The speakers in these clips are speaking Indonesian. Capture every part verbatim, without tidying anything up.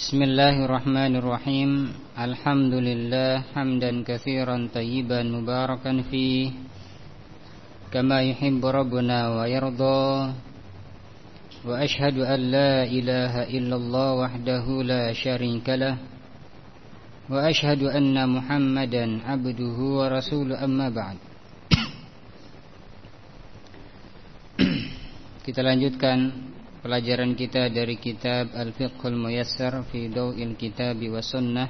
Bismillahirrahmanirrahim. Alhamdulillah hamdan katsiran tayyiban mubarakan fi kama yuhibbu rabbuna wa yarda. Wa ashhadu an la ilaha illallah wahdahu la syarika lah. Wa ashhadu anna Muhammadan abduhu wa rasuluhu, amma ba'd. Kita lanjutkan pelajaran kita dari kitab Al-Fiqhul Muyassar fi Daw'il Kitabi wa Sunnah.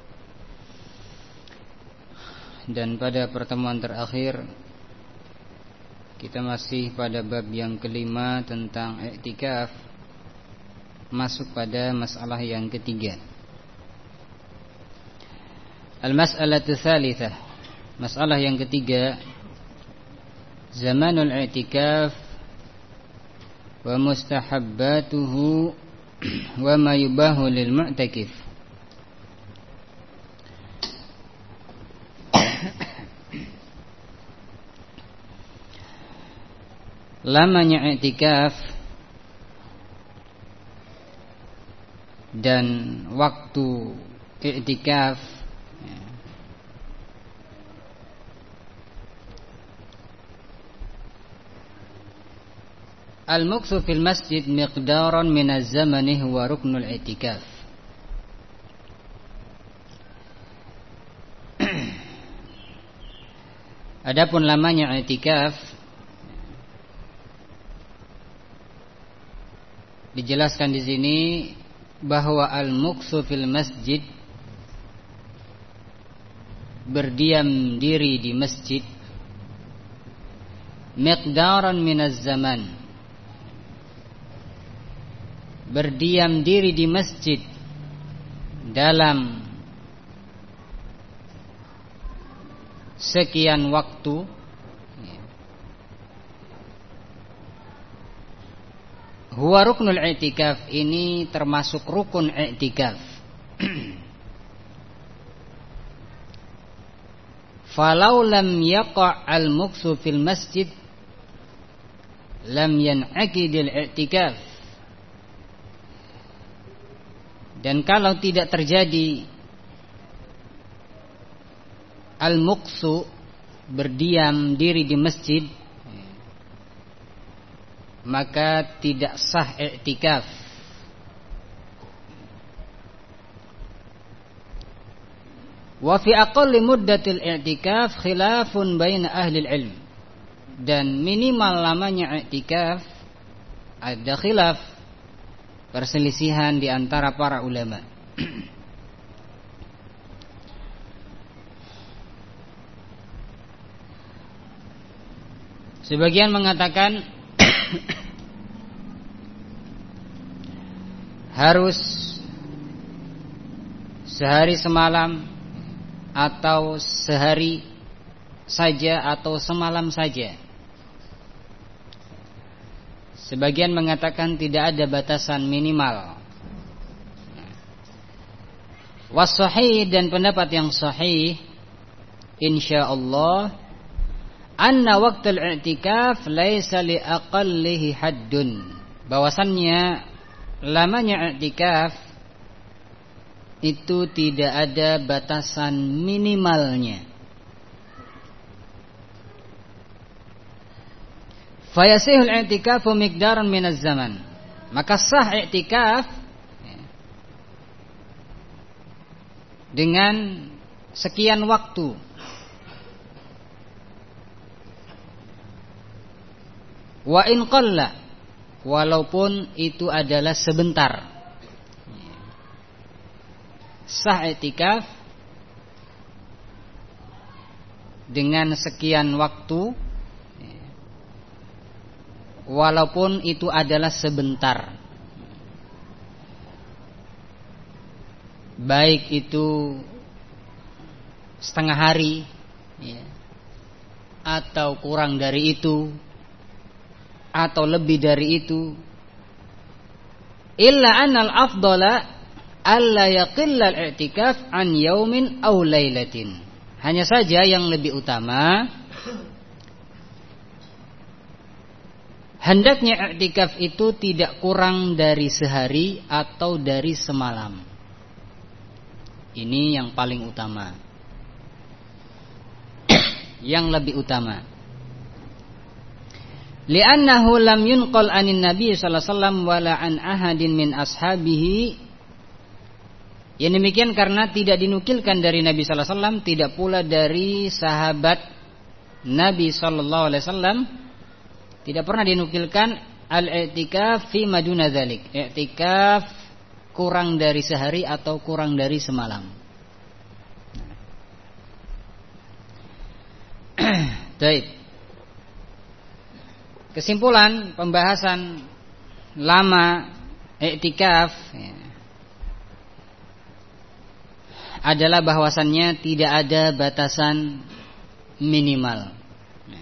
Dan pada pertemuan terakhir kita masih pada bab yang kelima tentang i'tikaf, masuk pada masalah yang ketiga. Al-mas'alatu tsalitsah, masalah yang ketiga, zamanul i'tikaf wa mustahabbatuhu wa ma yubahu lil mu'takif. Lamanya i'tikaf dan waktu i'tikaf al-muktsu fil masjid miqdaran min az-zamani huwa ruknul i'tikaf. Adapun lamanya i'tikaf dijelaskan di sini bahwa al-muktsu fil masjid, berdiam diri di masjid, miqdaran min az-zaman, berdiam diri di masjid dalam sekian waktu, huwa ruknul i'tikaf, ini termasuk rukun i'tikaf. Falau lam yaqa' al-muktsu fil masjid lam yan'aqidil i'tikaf. Dan kalau tidak terjadi al-muqsu, berdiam diri di masjid, maka tidak sah i'tikaf. Wa fi aqalli muddatil i'tikaf khilafun baina ahli ilm. Dan minimal lamanya i'tikaf ada khilaf, perselisihan di antara para ulama. Sebagian mengatakan harus sehari semalam, atau sehari saja, atau semalam saja. Sebagian mengatakan tidak ada batasan minimal. Was-sahih, dan pendapat yang sahih insyaallah, anna waqtul i'tikaf laisa li aqallihi haddun, bahwasannya lamanya i'tikaf itu tidak ada batasan minimalnya. Fayasihul i'tikafu miqdaran minaz zaman, maka sah i'tikaf dengan sekian waktu. Wa in qalla, walaupun itu adalah sebentar. Sah i'tikaf dengan sekian waktu, walaupun itu adalah sebentar. Baik itu setengah hari, ya, atau kurang dari itu, atau lebih dari itu. Illa annal afdala alla yaqilla al-i'tikaf an yaumin aw lailatin. Hanya saja yang lebih utama, hendaknya i'tikaf itu tidak kurang dari sehari atau dari semalam. Ini yang paling utama, yang lebih utama. Li'annahu lam yunqal anin Nabi sallallahu alaihi wasallam wala an ahadin min ashabihi. Yang demikian karena tidak dinukilkan dari Nabi sallallahu alaihi wasallam, tidak pula dari sahabat Nabi sallallahu alaihi wasallam, tidak pernah dinukilkan al-i'tikaf fi maduna dzalik. I'tikaf kurang dari sehari atau kurang dari semalam. Baik. Kesimpulan pembahasan lama i'tikaf ya, adalah bahwasannya tidak ada batasan minimal. Ya.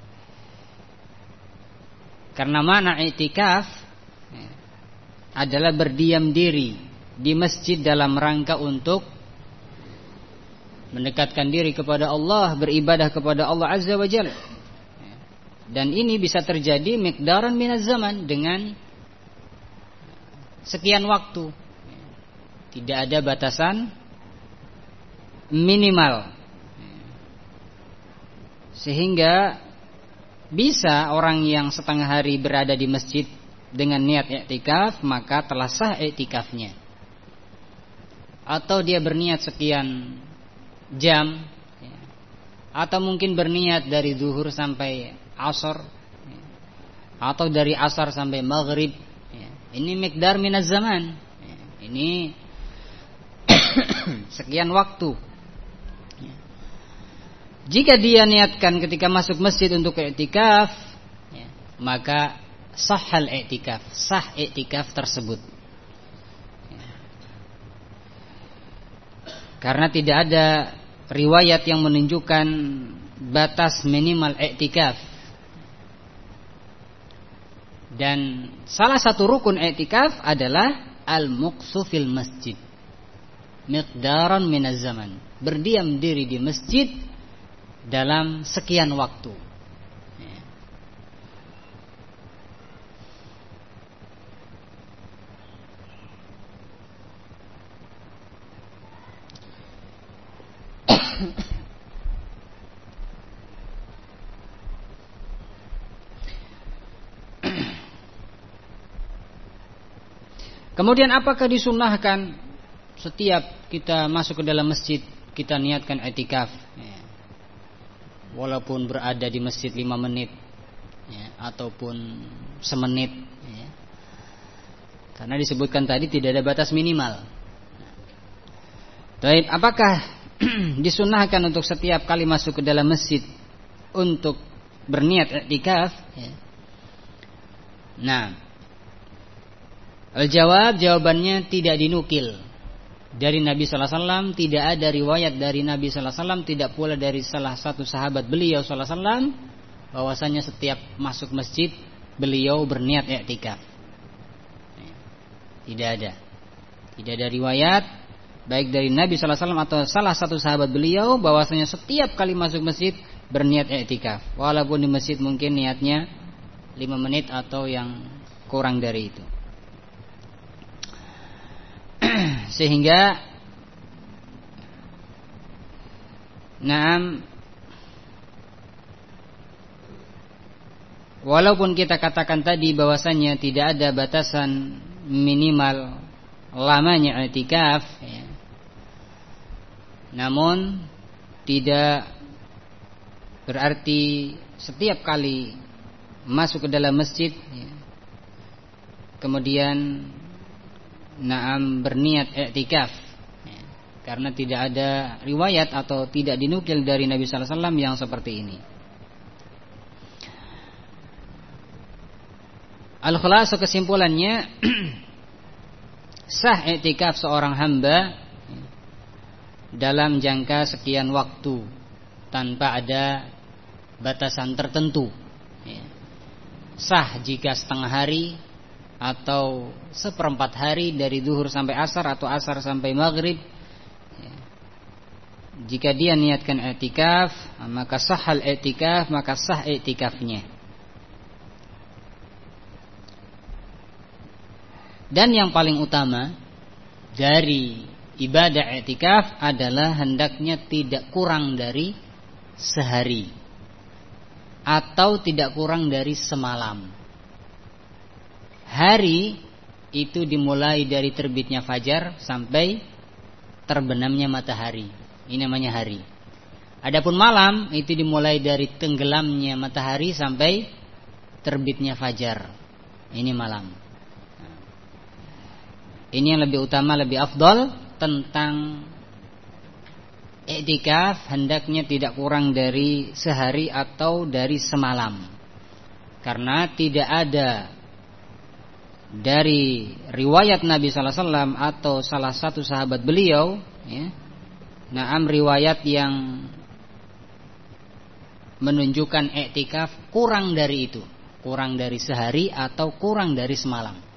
Karena makna i'tikaf ya, adalah berdiam diri di masjid dalam rangka untuk mendekatkan diri kepada Allah, beribadah kepada Allah Azza wa Jalla. Dan ini bisa terjadi miqdaran minaz zaman, dengan sekian waktu. Tidak ada batasan minimal. Sehingga bisa orang yang setengah hari berada di masjid dengan niat i'tikaf, maka telah sah i'tikafnya. Atau dia berniat sekian jam, atau mungkin berniat dari zuhur sampai asar, atau dari asar sampai maghrib. Ini miqdar minaz zaman. Ini sekian waktu. Jika dia niatkan ketika masuk masjid untuk i'tikaf, maka sahhal i'tikaf, sah i'tikaf tersebut. Karena tidak ada riwayat yang menunjukkan batas minimal i'tikaf. Dan salah satu rukun i'tikaf adalah al-muqsu fil masjid, miqdaran minaz zaman, berdiam diri di masjid dalam sekian waktu. Kemudian apakah disunnahkan setiap kita masuk ke dalam masjid kita niatkan i'tikaf, ya, walaupun berada di masjid lima menit ya, ataupun semenit ya. Karena disebutkan tadi tidak ada batas minimal. Baik, apakah disunnahkan untuk setiap kali masuk ke dalam masjid untuk berniat i'tikaf ya? Nah, al-jawab, jawabannya tidak dinukil dari Nabi sallallahu alaihi wasallam, tidak ada riwayat dari Nabi sallallahu alaihi wasallam, tidak pula dari salah satu sahabat beliau sallallahu alaihi wasallam bahwasanya setiap masuk masjid beliau berniat i'tikaf. Tidak ada. Tidak ada riwayat baik dari Nabi sallallahu alaihi wasallam atau salah satu sahabat beliau bahwasanya setiap kali masuk masjid berniat i'tikaf, walaupun di masjid mungkin niatnya lima menit atau yang kurang dari itu. Sehingga naam, walaupun kita katakan tadi bahwasanya tidak ada batasan minimal lamanya i'tikaf ya, namun tidak berarti setiap kali masuk ke dalam masjid ya, kemudian naam berniat i'tikaf ya, karena tidak ada riwayat atau tidak dinukil dari Nabi sallallahu alaihi wasallam yang seperti ini. Al-khulasa, kesimpulannya sah i'tikaf seorang hamba ya, dalam jangka sekian waktu tanpa ada batasan tertentu ya. Sah jika setengah hari atau seperempat hari dari zuhur sampai asar atau asar sampai maghrib ya. Jika dia niatkan i'tikaf maka sahal i'tikaf, maka sah i'tikafnya. Dan yang paling utama dari ibadah i'tikaf adalah hendaknya tidak kurang dari sehari atau tidak kurang dari semalam. Hari itu dimulai dari terbitnya fajar sampai terbenamnya matahari. Ini namanya hari. Adapun malam itu dimulai dari tenggelamnya matahari sampai terbitnya fajar. Ini malam. Ini yang lebih utama, lebih afdal tentang i'tikaf, hendaknya tidak kurang dari sehari atau dari semalam. Karena tidak ada dari riwayat Nabi sallallahu alaihi wasallam atau salah satu sahabat beliau, ya, naam riwayat yang menunjukkan i'tikaf kurang dari itu, kurang dari sehari atau kurang dari semalam.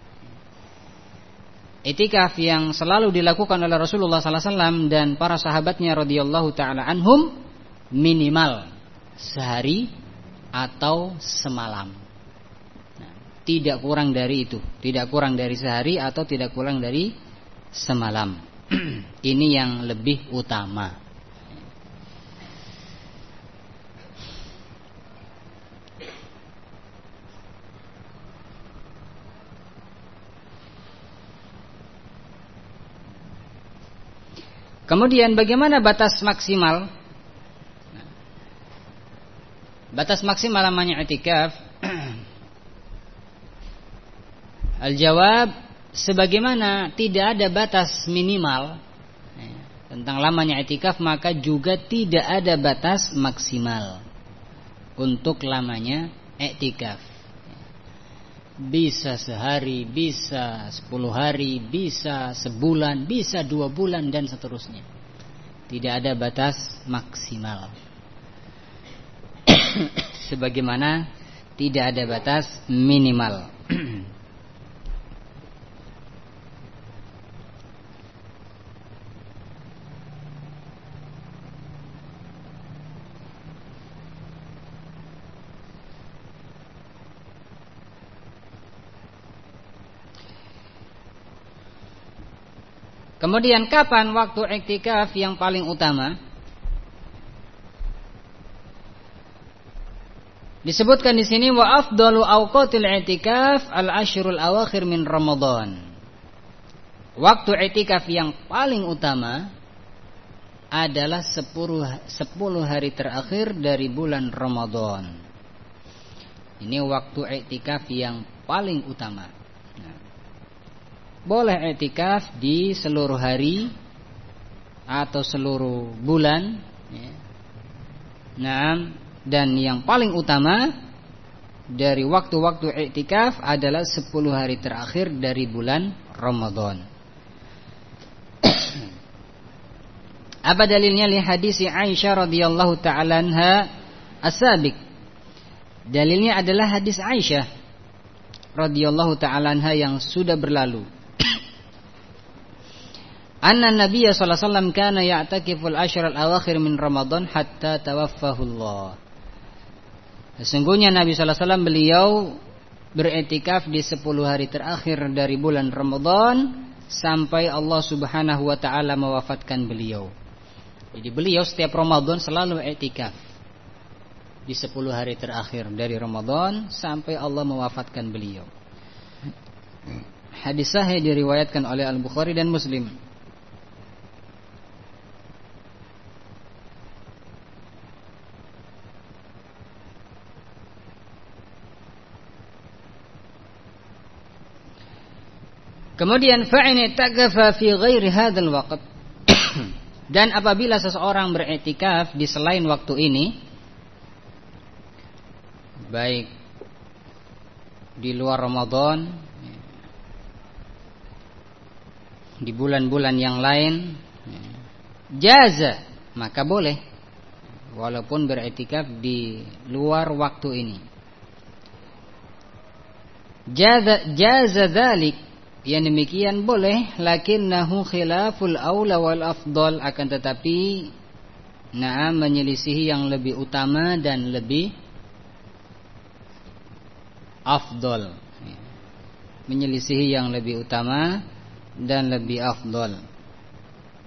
I'tikaf yang selalu dilakukan oleh Rasulullah sallallahu alaihi wasallam dan para sahabatnya radhiyallahu taala anhum minimal sehari atau semalam. Nah, tidak kurang dari itu, tidak kurang dari sehari atau tidak kurang dari semalam. Ini yang lebih utama. Kemudian bagaimana batas maksimal? Batas maksimal namanya i'tikaf. Al-jawab, sebagaimana tidak ada batas minimal tentang lamanya i'tikaf, maka juga tidak ada batas maksimal untuk lamanya i'tikaf. Bisa sehari, bisa sepuluh hari, bisa sebulan, bisa dua bulan dan seterusnya. Tidak ada batas maksimal. Sebagaimana tidak ada batas minimal. Kemudian kapan waktu i'tikaf yang paling utama? Disebutkan di sini wa afdalu awqatil i'tikaf al-ashrul awakhir min Ramadan. Waktu i'tikaf yang paling utama adalah sepuluh hari terakhir dari bulan Ramadan. Ini waktu i'tikaf yang paling utama. Boleh i'tikaf di seluruh hari atau seluruh bulan, ya. Nah, dan yang paling utama dari waktu-waktu i'tikaf adalah sepuluh hari terakhir dari bulan Ramadan. Apa dalilnya? Li hadis Aisyah radhiyallahu ta'ala anha as-sabiq. Dalilnya adalah hadis Aisyah radhiyallahu ta'ala anha yang sudah berlalu. Anna Nabiy sallallahu alaihi wasallam kana ya'takiful ashr al-awakhir min Ramadan hatta tawaffahu Allah. Sesungguhnya Nabi sallallahu alaihi wasallam beliau beriktikaf di sepuluh hari terakhir dari bulan Ramadan sampai Allah Subhanahu wa taala mewafatkan beliau. Jadi beliau setiap Ramadan selalu iktikaf di sepuluh hari terakhir dari Ramadan sampai Allah mewafatkan beliau. Hadis sahih diriwayatkan oleh Al-Bukhari dan Muslim. Kemudian fa'in i'takafa fi ghairi hadzal waqt. Dan apabila seseorang beriktikaf di selain waktu ini, baik di luar Ramadan, di bulan-bulan yang lain, jaza, maka boleh walaupun beriktikaf di luar waktu ini. Jaza jaza dzalik, yang demikian boleh, lakinnahu khilaful aula wal afdal, akan tetapi na'am menyelisihi yang lebih utama dan lebih afdal. Menyelisihi yang lebih utama dan lebih afdal.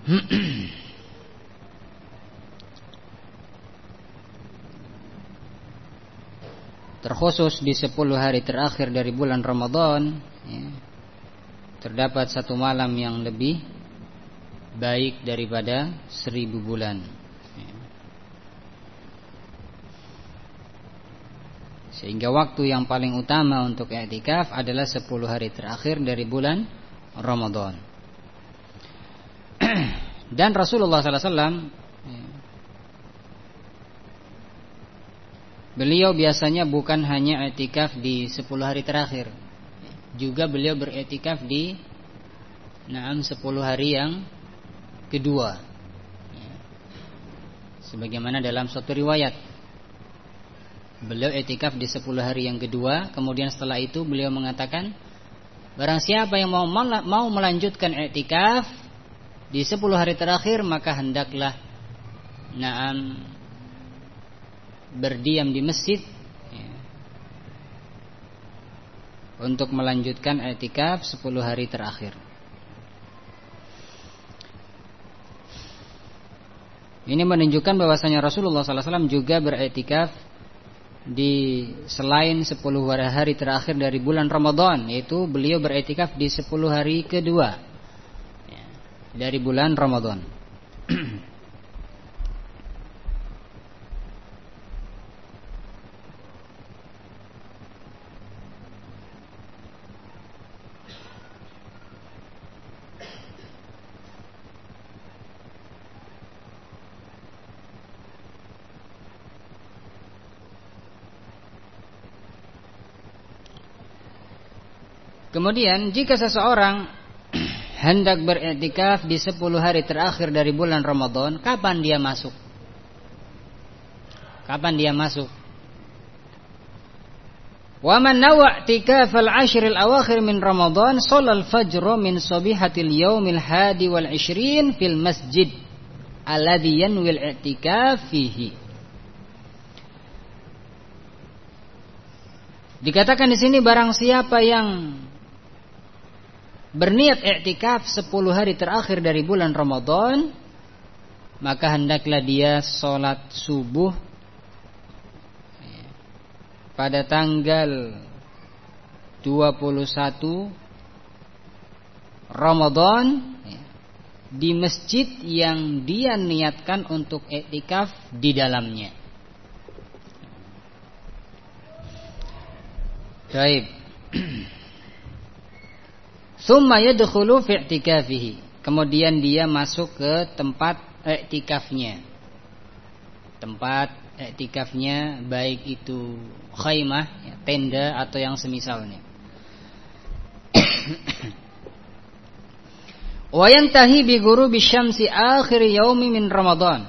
Terkhusus di sepuluh hari terakhir dari bulan Ramadan, ya, terdapat satu malam yang lebih baik daripada seribu bulan, ya. Sehingga waktu yang paling utama untuk i'tikaf adalah sepuluh hari terakhir dari bulan Ramadan. Dan Rasulullah sallallahu alaihi wasallam, beliau biasanya bukan hanya i'tikaf di sepuluh hari terakhir, juga beliau beriktikaf di naam sepuluh hari yang kedua, sebagaimana dalam suatu riwayat beliau i'tikaf di sepuluh hari yang kedua. Kemudian setelah itu beliau mengatakan, barang siapa yang mau mau melanjutkan i'tikaf di sepuluh hari terakhir, maka hendaklah naam berdiam di masjid, ya, untuk melanjutkan i'tikaf sepuluh hari terakhir. Ini menunjukkan bahwasanya Rasulullah sallallahu alaihi wasallam juga beriktikaf di selain sepuluh hari terakhir dari bulan Ramadan, yaitu beliau beriktikaf di sepuluh hari kedua, ya, dari bulan Ramadan. Kemudian jika seseorang hendak beriktikaf di sepuluh hari terakhir dari bulan Ramadan, kapan dia masuk? Kapan dia masuk? Wa man nawa i'tikaf al-ashr al-awakhir min Ramadan shallal fajr min sabihatil yaumil hadi wal ishrin fil masjid alladhi yanwi al-i'tikaf fihi. Dikatakan di sini, barang siapa yang berniat i'tikaf sepuluh hari terakhir dari bulan Ramadan, maka hendaklah dia sholat subuh pada tanggal dua puluh satu Ramadan di masjid yang dia niatkan untuk i'tikaf di dalamnya. Baik. Tsumma yadkhulu fi i'tikafihi. Kemudian dia masuk ke tempat i'tikafnya. Tempat i'tikafnya baik itu khaymah, ya, tenda atau yang semisalnya. Wa yantahi bi ghurubi syamsi akhir yaumi min Ramadan.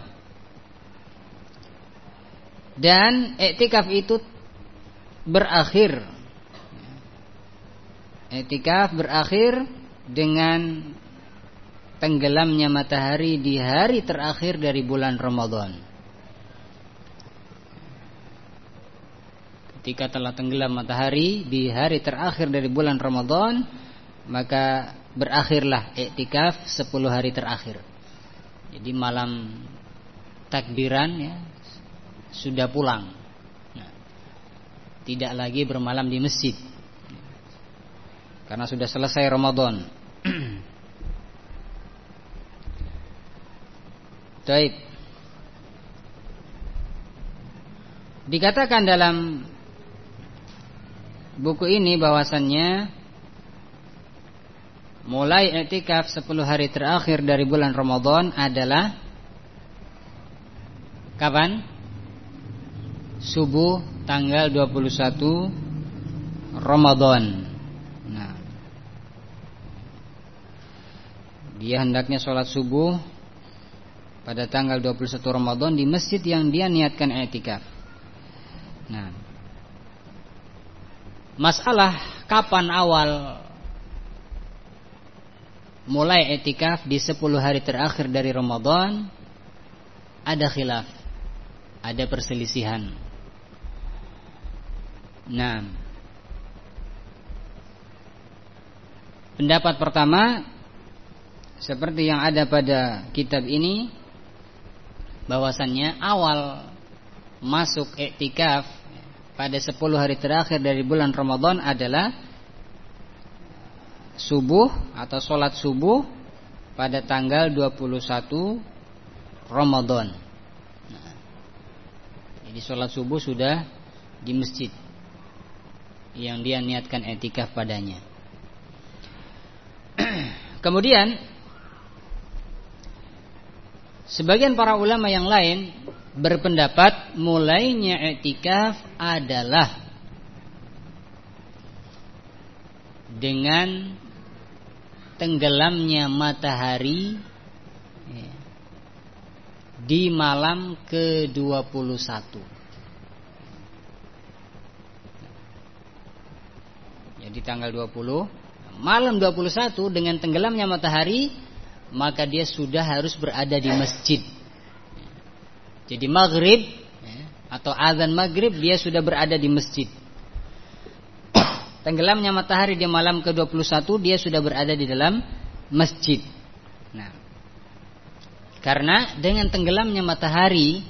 Dan i'tikaf itu berakhir I'tikaf berakhir dengan tenggelamnya matahari di hari terakhir dari bulan Ramadan. Ketika telah tenggelam matahari di hari terakhir dari bulan Ramadan, maka berakhirlah i'tikaf sepuluh hari terakhir. Jadi malam takbiran, ya, sudah pulang. Nah, tidak lagi bermalam di masjid, karena sudah selesai Ramadan. Baik. Dikatakan dalam buku ini bahwasannya mulai i'tikaf sepuluh hari terakhir dari bulan Ramadan adalah kapan? Subuh tanggal dua puluh satu Ramadan. Dia hendaknya sholat subuh pada tanggal dua puluh satu Ramadan di masjid yang dia niatkan i'tikaf. Nah, masalah kapan awal mulai i'tikaf di sepuluh hari terakhir dari Ramadan ada khilaf, ada perselisihan. Nah, pendapat pertama, seperti yang ada pada kitab ini, bahwasannya awal masuk iktikaf pada sepuluh hari terakhir dari bulan Ramadan adalah subuh atau sholat subuh pada tanggal dua puluh satu Ramadan. Nah, jadi sholat subuh sudah di masjid yang dia niatkan iktikaf padanya. Kemudian sebagian para ulama yang lain berpendapat mulainya iktikaf adalah dengan tenggelamnya matahari di malam ke dua puluh satu. Jadi tanggal dua puluh, malam dua puluh satu dengan tenggelamnya matahari, maka dia sudah harus berada di masjid. Jadi maghrib atau azan maghrib dia sudah berada di masjid. Tenggelamnya matahari di malam ke dua puluh satu dia sudah berada di dalam masjid. Nah, karena dengan tenggelamnya matahari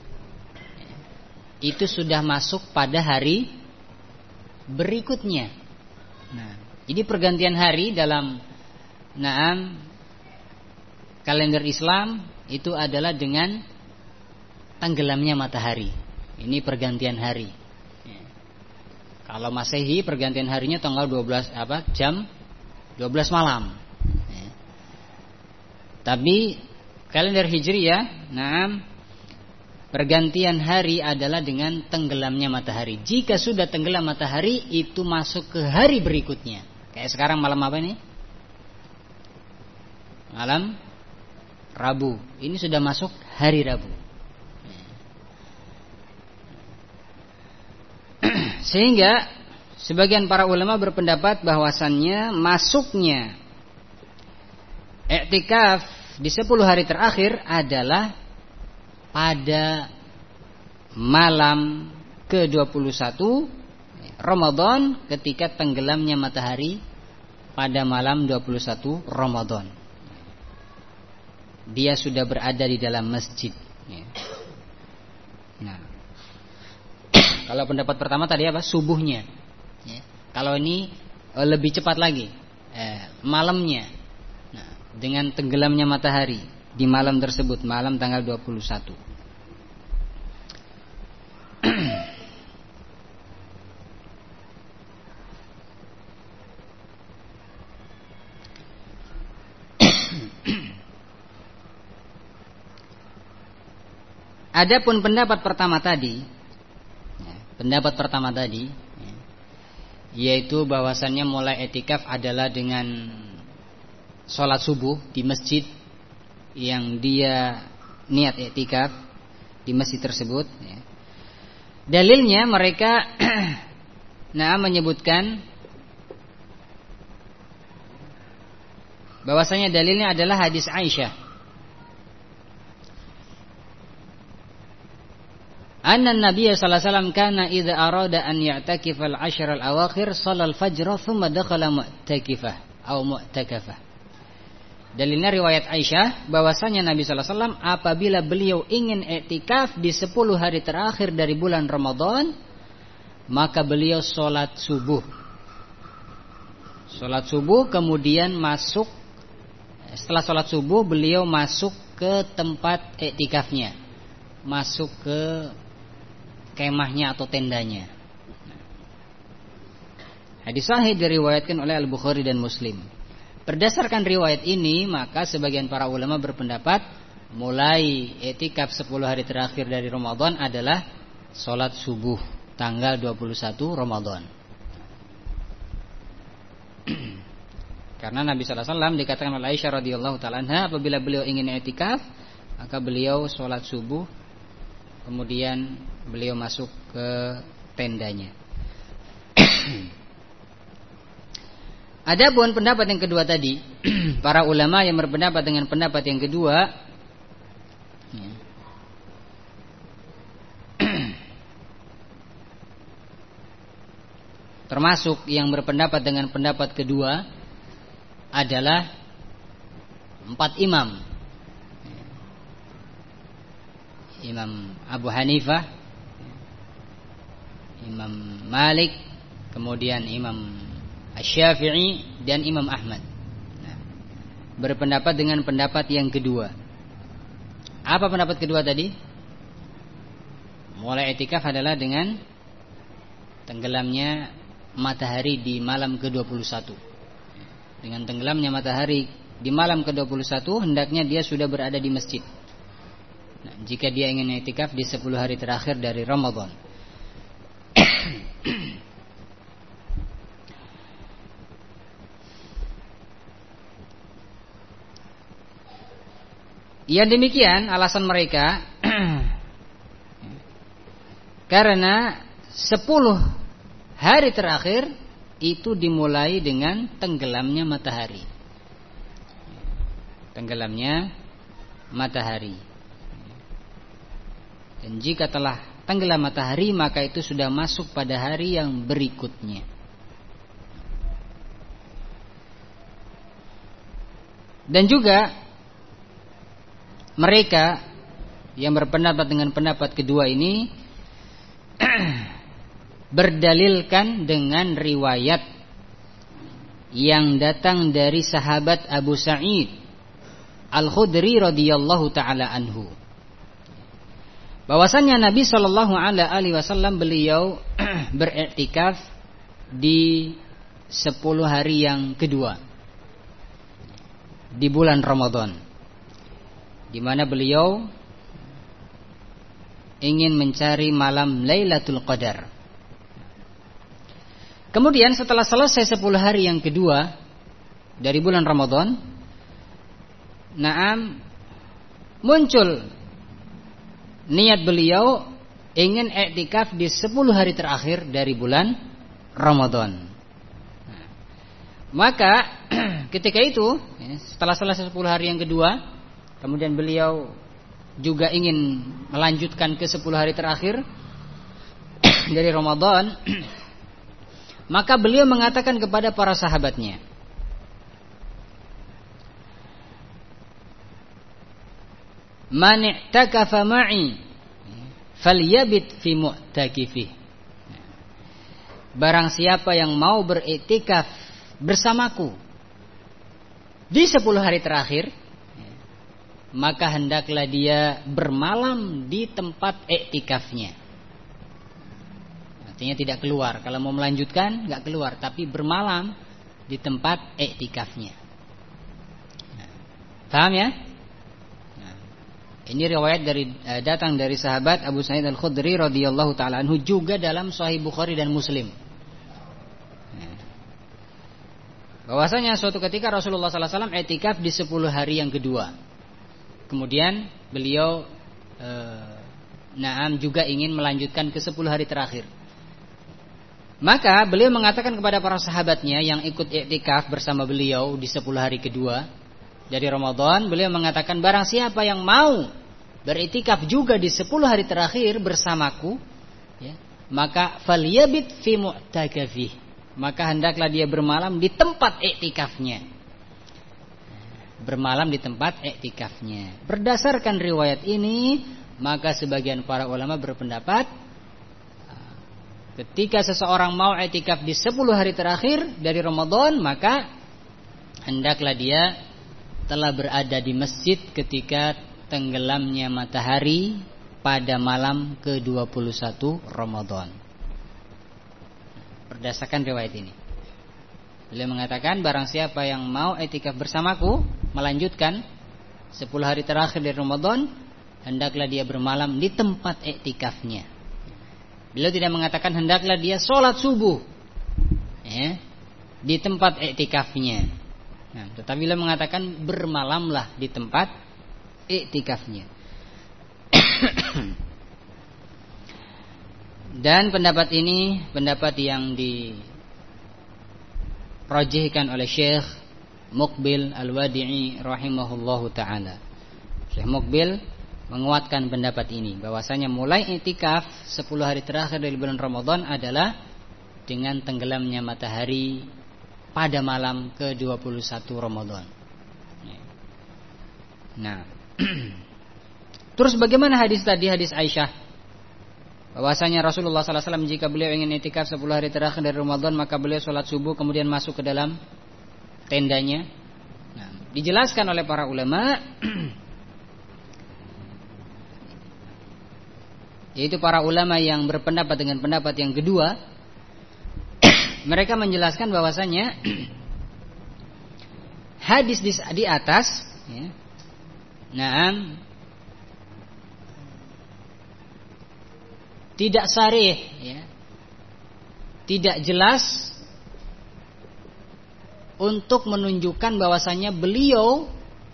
itu sudah masuk pada hari berikutnya. Nah, jadi pergantian hari dalam naam kalender Islam itu adalah dengan tenggelamnya matahari. Ini pergantian hari. Kalau Masehi pergantian harinya tanggal dua belas apa? Jam dua belas malam. Tapi kalender Hijriyah, naam, pergantian hari adalah dengan tenggelamnya matahari. Jika sudah tenggelam matahari, itu masuk ke hari berikutnya. Kayak sekarang malam apa ini? Malam Rabu. Ini sudah masuk hari Rabu. Sehingga sebagian para ulama berpendapat bahwasannya masuknya iktikaf di sepuluh hari terakhir adalah pada malam ke dua puluh satu Ramadan ketika tenggelamnya matahari pada malam dua puluh satu Ramadan. Dia sudah berada di dalam masjid. Nah, kalau pendapat pertama tadi apa? Subuhnya. Kalau ini lebih cepat lagi, eh, malamnya. Nah, dengan tenggelamnya matahari di malam tersebut, malam tanggal dua puluh satu. Adapun pendapat pertama tadi, ya, pendapat pertama tadi, ya, yaitu bahwasannya mulai iktikaf adalah dengan sholat subuh di masjid yang dia niat iktikaf di masjid tersebut. Ya. Dalilnya mereka nah menyebutkan bahwasanya dalilnya adalah hadis Aisyah. Anna Nabi sallallahu alaihi wasallam kana idza arada an ya'takifa al-ashr al-awakhir shallal fajr thumma dakhala mu'takifah atau mu'takafah. Dalilnya riwayat Aisyah bahwasanya Nabi sallallahu alaihi wasallam apabila beliau ingin i'tikaf di sepuluh hari terakhir dari bulan Ramadan, maka beliau salat subuh. Salat subuh kemudian masuk, setelah salat subuh beliau masuk ke tempat i'tikafnya. Masuk ke kemahnya atau tendanya. Hadis sahih diriwayatkan oleh Al-Bukhari dan Muslim. Berdasarkan riwayat ini, maka sebagian para ulama berpendapat mulai i'tikaf sepuluh hari terakhir dari Ramadan adalah salat subuh tanggal dua puluh satu Ramadan. Karena Nabi sallallahu alaihi wasallam dikatakan oleh Aisyah radhiyallahu taala anha, apabila beliau ingin i'tikaf, maka beliau salat subuh kemudian beliau masuk ke tendanya. Adapun pendapat yang kedua tadi, para ulama yang berpendapat dengan pendapat yang kedua, ya, termasuk yang berpendapat dengan pendapat kedua adalah empat imam. Imam Abu Hanifah, Imam Malik, kemudian Imam Asy-Syafi'i dan Imam Ahmad. Nah, berpendapat dengan pendapat yang kedua. Apa pendapat kedua tadi? Mulai i'tikaf adalah dengan tenggelamnya matahari di malam ke dua puluh satu. Dengan tenggelamnya matahari di malam ke dua puluh satu, hendaknya dia sudah berada di masjid. Nah, jika dia ingin i'tikaf di sepuluh hari terakhir dari Ramadan. Ya demikian alasan mereka karena sepuluh hari terakhir itu dimulai dengan tenggelamnya matahari. Tenggelamnya matahari. Dan jika telah tenggelam matahari, maka itu sudah masuk pada hari yang berikutnya. Dan juga mereka yang berpendapat dengan pendapat kedua ini berdalilkan dengan riwayat yang datang dari sahabat Abu Sa'id Al-Khudri radhiyallahu taala anhu, bahwasanya Nabi sallallahu alaihi wasallam beliau beriktikaf di sepuluh hari yang kedua di bulan Ramadan, di mana beliau ingin mencari malam Lailatul Qadar. Kemudian setelah selesai sepuluh hari yang kedua dari bulan Ramadan, naam, muncul niat beliau ingin i'tikaf di sepuluh hari terakhir dari bulan Ramadan. Maka ketika itu, setelah selesai sepuluh hari yang kedua, kemudian beliau juga ingin melanjutkan ke sepuluh hari terakhir dari Ramadan. Maka beliau mengatakan kepada para sahabatnya, "Man i'takafa ma'i falyabit fi mu'takifih." Barang siapa yang mau beriktikaf bersamaku di sepuluh hari terakhir, maka hendaklah dia bermalam di tempat iktikafnya. Artinya tidak keluar. Kalau mau melanjutkan nggak keluar, tapi bermalam di tempat iktikafnya. Paham ya? Ini riwayat dari datang dari sahabat Abu Sa'id Al-Khudri radhiyallahu taala anhu, juga dalam Sahih Bukhari dan Muslim. Bahwasanya suatu ketika Rasulullah sallallahu alaihi wasallam i'tikaf di sepuluh hari yang kedua. Kemudian beliau e, naam juga ingin melanjutkan ke sepuluh hari terakhir. Maka beliau mengatakan kepada para sahabatnya yang ikut i'tikaf bersama beliau di sepuluh hari kedua dari Ramadan, beliau mengatakan, barang siapa yang mau beriktikaf juga di sepuluh hari terakhir bersamaku, ya, maka falyabit fi mu'takafih, maka hendaklah dia bermalam di tempat iktikafnya. Bermalam di tempat iktikafnya. Berdasarkan riwayat ini, maka sebagian para ulama berpendapat, ketika seseorang mau iktikaf di sepuluh hari terakhir dari Ramadan, maka hendaklah dia telah berada di masjid ketika tenggelamnya matahari pada malam ke dua puluh satu Ramadan. Berdasarkan riwayat ini, beliau mengatakan, barang siapa yang mau i'tikaf bersamaku, melanjutkan sepuluh hari terakhir dari Ramadan, hendaklah dia bermalam di tempat i'tikafnya. Beliau tidak mengatakan hendaklah dia sholat subuh, ya, di tempat i'tikafnya. Nah, tetapi beliau mengatakan bermalamlah di tempat i'tikafnya. Dan pendapat ini pendapat yang dirajihkan oleh Syekh Muqbil Al-Wadi'i rahimahullahu taala. Syekh Muqbil menguatkan pendapat ini, bahwasanya mulai i'tikaf sepuluh hari terakhir dari bulan Ramadan adalah dengan tenggelamnya matahari pada malam ke dua puluh satu Ramadan. Nah, terus bagaimana hadis tadi, hadis Aisyah, bahwasanya Rasulullah sallallahu alaihi wasallam jika beliau ingin i'tikaf sepuluh hari terakhir dari Ramadan, maka beliau sholat subuh kemudian masuk ke dalam tendanya. Nah, dijelaskan oleh para ulama, yaitu para ulama yang berpendapat dengan pendapat yang kedua, mereka menjelaskan bahwasanya hadis di, di atas, ya, nah, tidak sarih, ya, tidak jelas untuk menunjukkan bahwasanya beliau,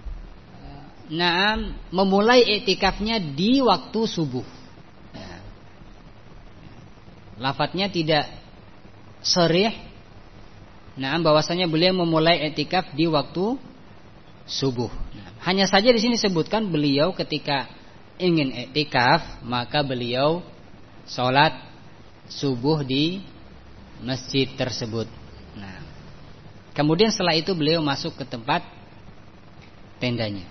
nah, memulai i'tikafnya di waktu subuh. Ya. Lafadznya tidak sarih, nah, bahwasanya beliau memulai i'tikaf di waktu subuh. Nah, hanya saja di sini sebutkan beliau ketika ingin i'tikaf maka beliau sholat subuh di masjid tersebut. Nah, kemudian setelah itu beliau masuk ke tempat tendanya.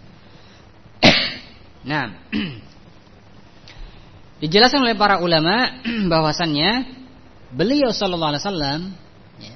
Nah, dijelaskan oleh para ulama bahwasannya beliau sallallahu alaihi wasallam, ya,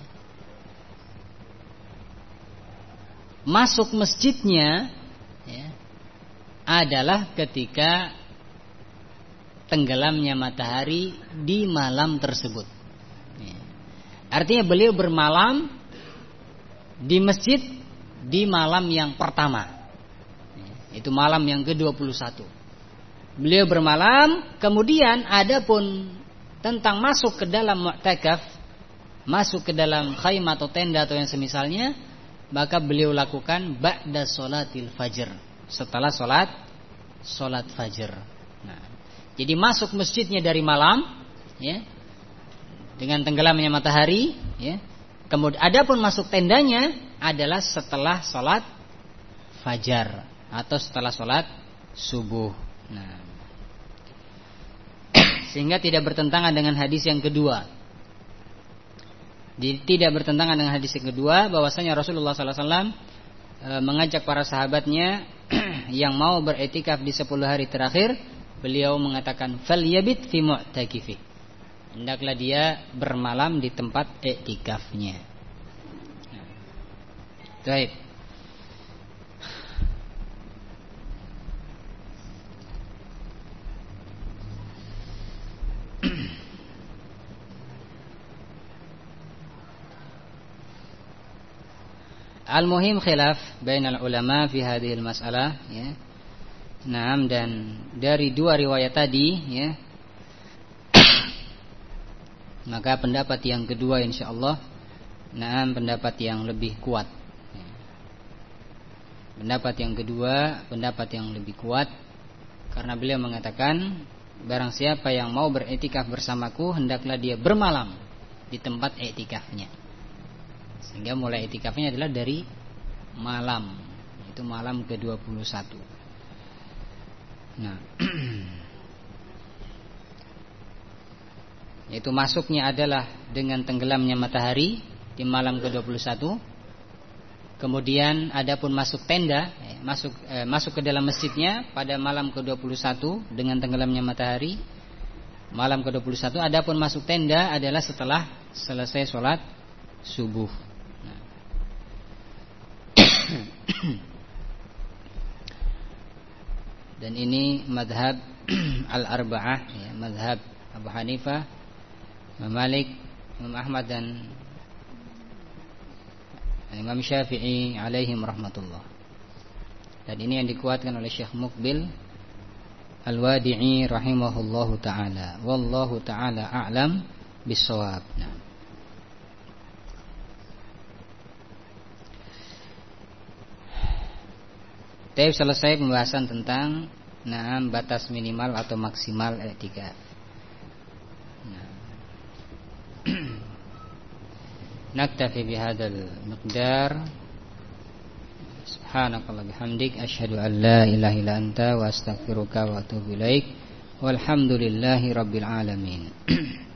masuk masjidnya, ya, adalah ketika tenggelamnya matahari di malam tersebut. Ya. Artinya beliau bermalam di masjid di malam yang pertama, ya, itu malam yang ke dua puluh satu. Beliau bermalam, kemudian adapun tentang masuk ke dalam mu'takaf, masuk ke dalam khaymah atau tenda atau yang semisalnya, maka beliau lakukan ba'da sholatil fajr, setelah sholat sholat fajr. Nah, jadi masuk masjidnya dari malam, ya, dengan tenggelamnya matahari, ya. Kemudian adapun masuk tendanya adalah setelah sholat fajar atau setelah sholat subuh. Nah, sehingga tidak bertentangan dengan hadis yang kedua. Tidak bertentangan dengan hadis yang kedua bahwasanya Rasulullah sallallahu alaihi wasallam e, mengajak para sahabatnya yang mau beriktikaf di sepuluh hari terakhir, beliau mengatakan falyabit fi mu'takifi, hendaklah dia bermalam di tempat iktikafnya. Nah, baik. Al-muhim khilaf bainal ulama fi hadhil mas'alah, ya. Naam, dan dari dua riwayat tadi, ya, maka pendapat yang kedua insyaallah, naam, pendapat yang lebih kuat. Pendapat yang kedua, pendapat yang lebih kuat, karena beliau mengatakan barang siapa yang mau beriktikaf bersamaku hendaklah dia bermalam di tempat iktikafnya. Sehingga mulai iktikafnya adalah dari malam, itu malam ke dua puluh satu. Nah, yaitu masuknya adalah dengan tenggelamnya matahari di malam ke dua puluh satu. Kemudian adapun masuk tenda, eh, masuk eh, masuk ke dalam masjidnya pada malam ke dua puluh satu dengan tenggelamnya matahari malam ke dua puluh satu. Adapun masuk tenda adalah setelah selesai sholat subuh. Nah. Dan ini madhab al-arba'ah, ya, madhab Abu Hanifah, Imam Malik, Imam Ahmad, dan Imam Syafi'i alaihim rahmatullah. Dan ini yang dikuatkan oleh Syekh Muqbil Al-Wadi'i rahimahullahu ta'ala. Wallahu ta'ala a'lam bis-shawab. Nah. Tapi selesai pembahasan tentang nah, batas minimal atau maksimal i'tikaf. Nah. Naktafi bihadzal miqdar. Subhanakallah bihamdik asyhadu an la ilaha illa anta wa astaghfiruka wa atubu ilaik. Walhamdulillahi rabbil alamin.